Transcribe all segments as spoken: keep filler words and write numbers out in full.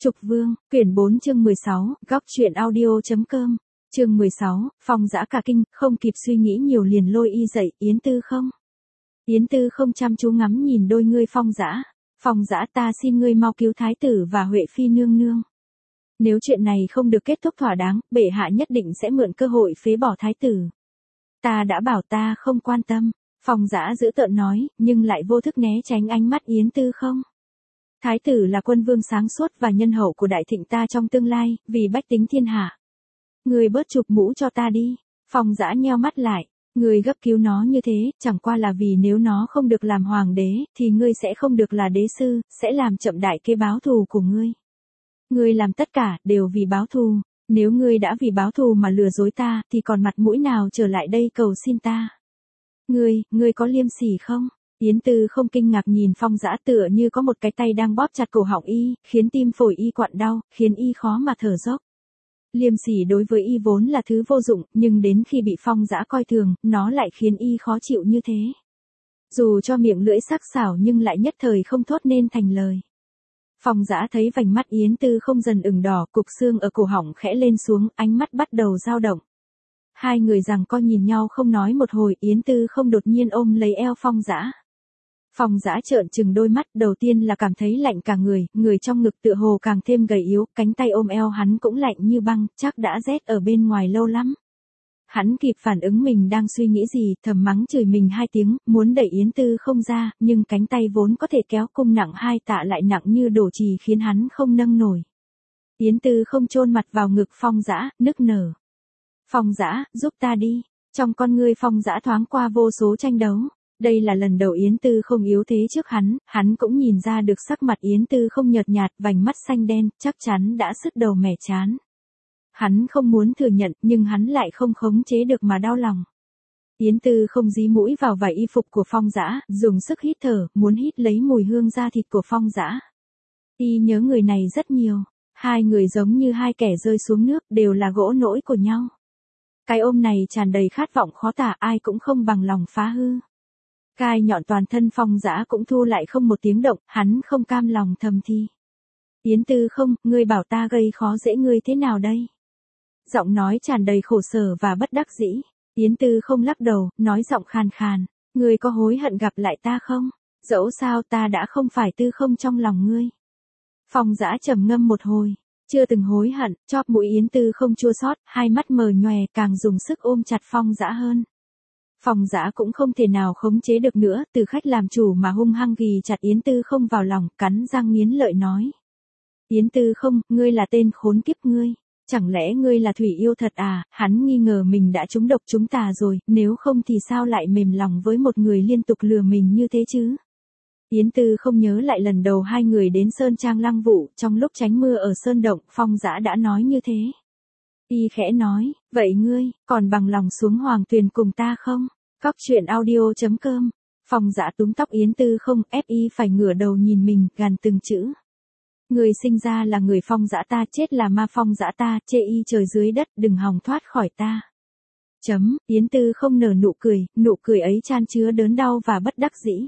Trục Vương, quyển bốn chương mười sáu, góc truyện audio.com, chương mười sáu, Phong Dã cả kinh, không kịp suy nghĩ nhiều liền lôi y dậy, Yến Tư không. Yến Tư không chăm chú ngắm nhìn đôi ngươi Phong Dã, Phong Dã ta xin ngươi mau cứu thái tử và Huệ Phi nương nương. Nếu chuyện này không được kết thúc thỏa đáng, bệ hạ nhất định sẽ mượn cơ hội phế bỏ thái tử. Ta đã bảo ta không quan tâm, Phong Dã giữ tợn nói, nhưng lại vô thức né tránh ánh mắt Yến Tư không. Thái tử là quân vương sáng suốt và nhân hậu của đại thịnh ta trong tương lai, vì bách tính thiên hạ. Người bớt chụp mũ cho ta đi. Phong Dã nheo mắt lại, người gấp cứu nó như thế, chẳng qua là vì nếu nó không được làm hoàng đế, thì ngươi sẽ không được là đế sư, sẽ làm chậm đại kế báo thù của ngươi. Ngươi làm tất cả, đều vì báo thù, nếu ngươi đã vì báo thù mà lừa dối ta, thì còn mặt mũi nào trở lại đây cầu xin ta. Ngươi, ngươi có liêm sỉ không? Yến Tư không kinh ngạc nhìn Phong Dã tựa như có một cái tay đang bóp chặt cổ họng y, khiến tim phổi y quặn đau, khiến y khó mà thở dốc. Liêm sỉ đối với y vốn là thứ vô dụng, nhưng đến khi bị Phong Dã coi thường, nó lại khiến y khó chịu như thế. Dù cho miệng lưỡi sắc sảo nhưng lại nhất thời không thốt nên thành lời. Phong Dã thấy vành mắt Yến Tư không dần ửng đỏ, cục xương ở cổ họng khẽ lên xuống, ánh mắt bắt đầu dao động. Hai người giằng co nhìn nhau không nói một hồi, Yến Tư không đột nhiên ôm lấy eo Phong Dã. Phong Dã trợn trừng đôi mắt, đầu tiên là cảm thấy lạnh cả người, người trong ngực tựa hồ càng thêm gầy yếu, cánh tay ôm eo hắn cũng lạnh như băng, chắc đã rét ở bên ngoài lâu lắm. Hắn kịp phản ứng mình đang suy nghĩ gì, thầm mắng chửi mình hai tiếng, muốn đẩy Yến Tư không ra, nhưng cánh tay vốn có thể kéo cung nặng hai tạ lại nặng như đổ chì khiến hắn không nâng nổi. Yến Tư không chôn mặt vào ngực Phong Dã, nức nở. Phong Dã, giúp ta đi. Trong con ngươi Phong Dã thoáng qua vô số tranh đấu. Đây là lần đầu Yến Tư không yếu thế trước hắn, hắn cũng nhìn ra được sắc mặt Yến Tư không nhợt nhạt, vành mắt xanh đen, chắc chắn đã sứt đầu mẻ chán. Hắn không muốn thừa nhận, nhưng hắn lại không khống chế được mà đau lòng. Yến Tư không dí mũi vào vải y phục của Phong Dã, dùng sức hít thở, muốn hít lấy mùi hương da thịt của Phong Dã. Y nhớ người này rất nhiều, hai người giống như hai kẻ rơi xuống nước, đều là gỗ nỗi của nhau. Cái ôm này tràn đầy khát vọng khó tả, ai cũng không bằng lòng phá hư. Gai nhọn toàn thân Phong Dã cũng thu lại không một tiếng động, hắn không cam lòng thầm thì. Yến Tư không, ngươi bảo ta gây khó dễ ngươi thế nào đây? Giọng nói tràn đầy khổ sở và bất đắc dĩ. Yến Tư không lắc đầu, nói giọng khàn khàn, ngươi có hối hận gặp lại ta không? Dẫu sao ta đã không phải Tư không trong lòng ngươi. Phong Dã trầm ngâm một hồi, chưa từng hối hận, chóp mũi Yến Tư không chua xót, hai mắt mờ nhòe, càng dùng sức ôm chặt Phong Dã hơn. Phong Dã cũng không thể nào khống chế được nữa, từ khách làm chủ mà hung hăng ghì chặt Yến Tư không vào lòng, cắn răng nghiến lợi nói. Yến Tư không, ngươi là tên khốn kiếp ngươi. Chẳng lẽ ngươi là thủy yêu thật à? Hắn nghi ngờ mình đã trúng độc trúng tà rồi, nếu không thì sao lại mềm lòng với một người liên tục lừa mình như thế chứ? Yến Tư không nhớ lại lần đầu hai người đến Sơn Trang Lăng Vũ, trong lúc tránh mưa ở Sơn Động, Phong Dã đã nói như thế. Y khẽ nói, vậy ngươi, còn bằng lòng xuống hoàng tuyền cùng ta không? Góc truyện audio.com. Phong Dã túm tóc Yến Tư không, ép y phải ngửa đầu nhìn mình, gằn từng chữ. Người sinh ra là người Phong Dã ta, chết là ma Phong Dã ta, chê y trời dưới đất, đừng hòng thoát khỏi ta. Chấm, Yến Tư không nở nụ cười, nụ cười ấy chan chứa đớn đau và bất đắc dĩ.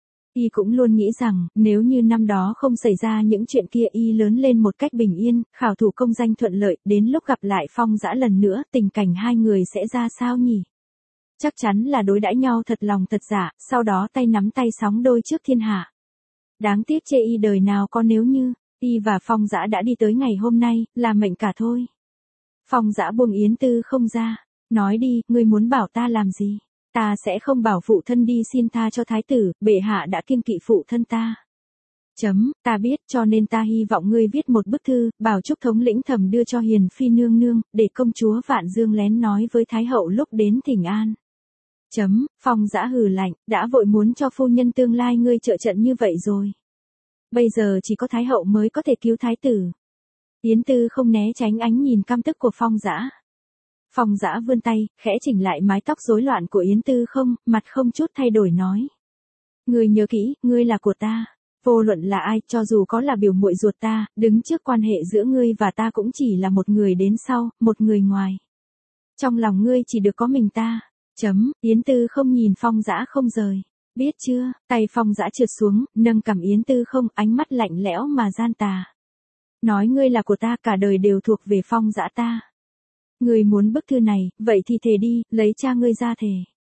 Y cũng luôn nghĩ rằng, nếu như năm đó không xảy ra những chuyện kia, y lớn lên một cách bình yên, khảo thủ công danh thuận lợi, đến lúc gặp lại Phong Dã lần nữa, tình cảnh hai người sẽ ra sao nhỉ? Chắc chắn là đối đãi nhau thật lòng thật dạ, sau đó tay nắm tay sóng đôi trước thiên hạ. Đáng tiếc chê y đời nào có nếu như, y và Phong Dã đã đi tới ngày hôm nay, là mệnh cả thôi. Phong Dã buông Yến Tư không ra, nói đi, ngươi muốn bảo ta làm gì? Ta sẽ không bảo phụ thân đi xin tha cho thái tử, bệ hạ đã kiêng kỵ phụ thân ta. Chấm, ta biết, cho nên ta hy vọng ngươi viết một bức thư, bảo chúc thống lĩnh Thầm đưa cho Hiền Phi nương nương, để công chúa Vạn Dương lén nói với Thái hậu lúc đến thỉnh an. Chấm, Phong Dã hừ lạnh, đã vội muốn cho phu nhân tương lai ngươi trợ trận như vậy rồi. Bây giờ chỉ có Thái hậu mới có thể cứu thái tử. Yến Tư không né tránh ánh nhìn căm tức của Phong Dã. Phong Dã vươn tay, khẽ chỉnh lại mái tóc rối loạn của Yến Tư không, mặt không chút thay đổi nói. Ngươi nhớ kỹ, ngươi là của ta. Vô luận là ai, cho dù có là biểu muội ruột ta, đứng trước quan hệ giữa ngươi và ta cũng chỉ là một người đến sau, một người ngoài. Trong lòng ngươi chỉ được có mình ta. Chấm, Yến Tư không nhìn Phong Dã không rời. Biết chưa, tay Phong Dã trượt xuống, nâng cằm Yến Tư không, ánh mắt lạnh lẽo mà gian tà. Nói ngươi là của ta, cả đời đều thuộc về Phong Dã ta. Ngươi muốn bức thư này, vậy thì thề đi, lấy cha ngươi ra thề.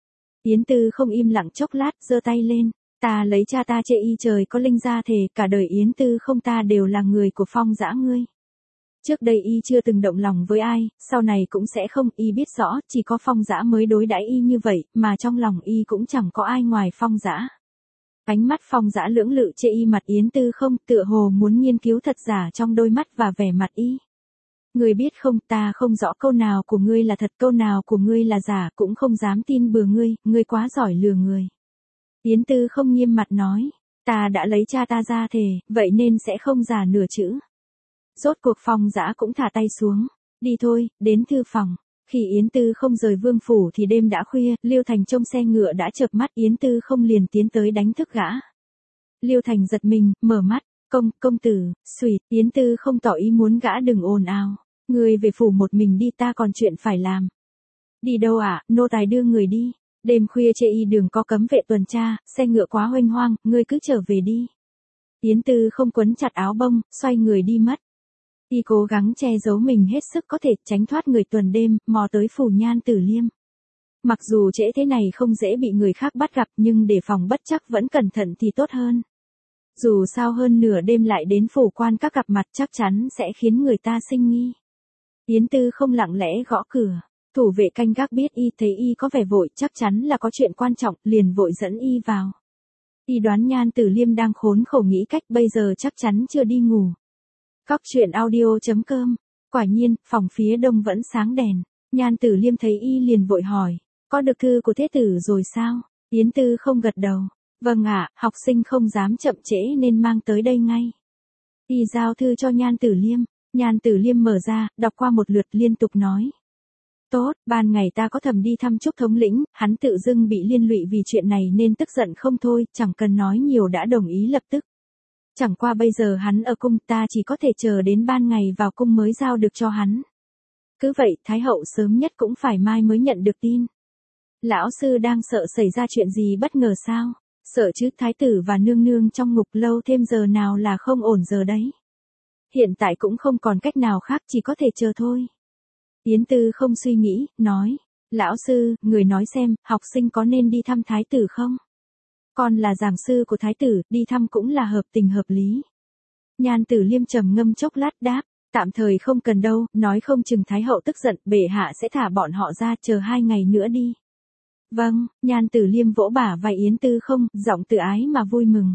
Yến Tư không im lặng chốc lát, giơ tay lên. Ta lấy cha ta chê y trời có linh ra thề, cả đời Yến Tư không ta đều là người của Phong Dã ngươi. Trước đây y chưa từng động lòng với ai, sau này cũng sẽ không, y biết rõ, chỉ có Phong Dã mới đối đãi y như vậy, mà trong lòng y cũng chẳng có ai ngoài Phong Dã. Ánh mắt Phong Dã lưỡng lự chê y mặt Yến Tư không, tựa hồ muốn nghiên cứu thật giả trong đôi mắt và vẻ mặt y. Ngươi biết không, ta không rõ câu nào của ngươi là thật, câu nào của ngươi là giả, cũng không dám tin bừa ngươi, ngươi quá giỏi lừa người. Yến Tư không nghiêm mặt nói, ta đã lấy cha ta ra thề, vậy nên sẽ không giả nửa chữ. Rốt cuộc Phong Dã cũng thả tay xuống, đi thôi, đến thư phòng. Khi Yến Tư không rời vương phủ thì đêm đã khuya, Liêu Thành trông xe ngựa đã chợp mắt, Yến Tư không liền tiến tới đánh thức gã. Liêu Thành giật mình, mở mắt, công, công tử, xùy, Yến Tư không tỏ ý muốn gã đừng ồn ào. Ngươi về phủ một mình đi, ta còn chuyện phải làm. Đi đâu ạ, à? Nô tài đưa người đi. Đêm khuya chê y đường có cấm vệ tuần tra, xe ngựa quá huênh hoang, ngươi cứ trở về đi. Yến Tư không quấn chặt áo bông, xoay người đi mất. Y cố gắng che giấu mình hết sức có thể, tránh thoát người tuần đêm, mò tới phủ Nhan Tử Liêm. Mặc dù trễ thế này không dễ bị người khác bắt gặp, nhưng để phòng bất chắc vẫn cẩn thận thì tốt hơn. Dù sao hơn nửa đêm lại đến phủ quan các gặp mặt chắc chắn sẽ khiến người ta sinh nghi. Yến Tư không lặng lẽ gõ cửa, thủ vệ canh gác biết y thấy y có vẻ vội, chắc chắn là có chuyện quan trọng, liền vội dẫn y vào. Y đoán Nhan Tử Liêm đang khốn khổ nghĩ cách, bây giờ chắc chắn chưa đi ngủ. Góc truyện audio chấm com. Quả nhiên, phòng phía đông vẫn sáng đèn. Nhan Tử Liêm thấy y liền vội hỏi, có được thư của thế tử rồi sao? Yến Tư không gật đầu. Vâng ạ, học sinh không dám chậm trễ nên mang tới đây ngay. Y giao thư cho Nhan Tử Liêm. Nhan Tử Liêm mở ra, đọc qua một lượt liên tục nói. Tốt, ban ngày ta có thầm đi thăm Trúc thống lĩnh, hắn tự dưng bị liên lụy vì chuyện này nên tức giận không thôi, chẳng cần nói nhiều đã đồng ý lập tức. Chẳng qua bây giờ hắn ở cung, ta chỉ có thể chờ đến ban ngày vào cung mới giao được cho hắn. Cứ vậy, Thái hậu sớm nhất cũng phải mai mới nhận được tin. Lão sư đang sợ xảy ra chuyện gì bất ngờ sao? Sợ chứ, thái tử và nương nương trong ngục lâu thêm giờ nào là không ổn giờ đấy. Hiện tại cũng không còn cách nào khác, chỉ có thể chờ thôi. Yến Tư không suy nghĩ, nói, lão sư, người nói xem, học sinh có nên đi thăm thái tử không? Con là giảng sư của thái tử, đi thăm cũng là hợp tình hợp lý. Nhan Tử Liêm trầm ngâm chốc lát đáp, tạm thời không cần đâu, nói không chừng thái hậu tức giận, bệ hạ sẽ thả bọn họ ra, chờ hai ngày nữa đi. Vâng, Nhan Tử Liêm vỗ bả vai Yến Tư không, giọng tự ái mà vui mừng.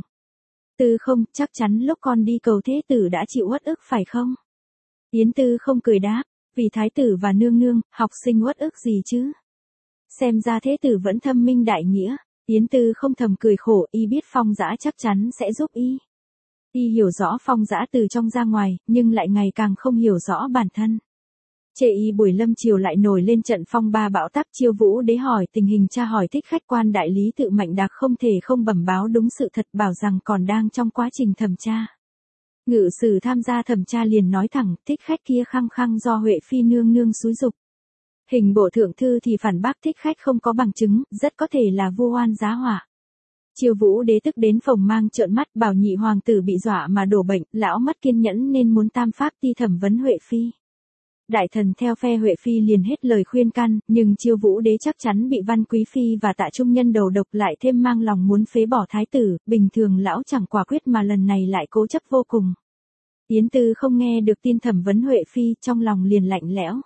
Tư không, chắc chắn lúc con đi cầu thế tử đã chịu uất ức phải không? Yến Tư không cười đáp, vì thái tử và nương nương, học sinh uất ức gì chứ? Xem ra thế tử vẫn thâm minh đại nghĩa. Yến Tư không thầm cười khổ, y biết Phong Dã chắc chắn sẽ giúp y. Y hiểu rõ Phong Dã từ trong ra ngoài, nhưng lại ngày càng không hiểu rõ bản thân. Chê y buổi lâm chiều lại nổi lên trận phong ba bão táp, Chiêu Vũ Đế hỏi tình hình, tra hỏi thích khách, quan đại lý tự Mạnh Đạc không thể không bẩm báo đúng sự thật, bảo rằng còn đang trong quá trình thẩm tra. Ngự sử tham gia thẩm tra liền nói thẳng, thích khách kia khăng khăng do Huệ Phi nương nương xúi giục. Hình bộ thượng thư thì phản bác thích khách không có bằng chứng, rất có thể là vu oan giá họa. Chiêu Vũ Đế tức đến phồng mang trợn mắt, bảo nhị hoàng tử bị dọa mà đổ bệnh, lão mất kiên nhẫn nên muốn tam pháp đi thẩm vấn Huệ Phi. Đại thần theo phe Huệ Phi liền hết lời khuyên can, nhưng Chiêu Vũ Đế chắc chắn bị Văn Quý Phi và Tạ Trung Nhân đầu độc, lại thêm mang lòng muốn phế bỏ thái tử, bình thường lão chẳng quả quyết mà lần này lại cố chấp vô cùng. Yến Tư không nghe được tin thẩm vấn Huệ Phi, trong lòng liền lạnh lẽo.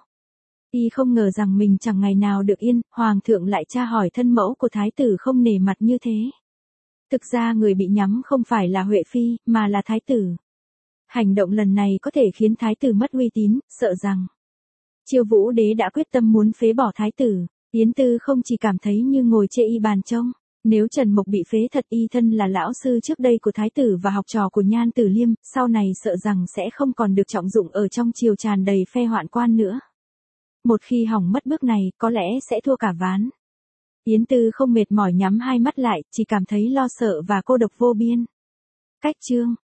Y không ngờ rằng mình chẳng ngày nào được yên, hoàng thượng lại tra hỏi thân mẫu của thái tử không nể mặt như thế. Thực ra người bị nhắm không phải là Huệ Phi, mà là thái tử. Hành động lần này có thể khiến thái tử mất uy tín, sợ rằng Chiêu Vũ Đế đã quyết tâm muốn phế bỏ thái tử. Yến Tư không chỉ cảm thấy như ngồi chê y bàn trông. Nếu Trần Mộc bị phế thật, y thân là lão sư trước đây của thái tử và học trò của Nhan Tử Liêm, sau này sợ rằng sẽ không còn được trọng dụng ở trong triều tràn đầy phe hoạn quan nữa. Một khi hỏng mất bước này, có lẽ sẽ thua cả ván. Yến Tư không mệt mỏi nhắm hai mắt lại, chỉ cảm thấy lo sợ và cô độc vô biên. Cách chương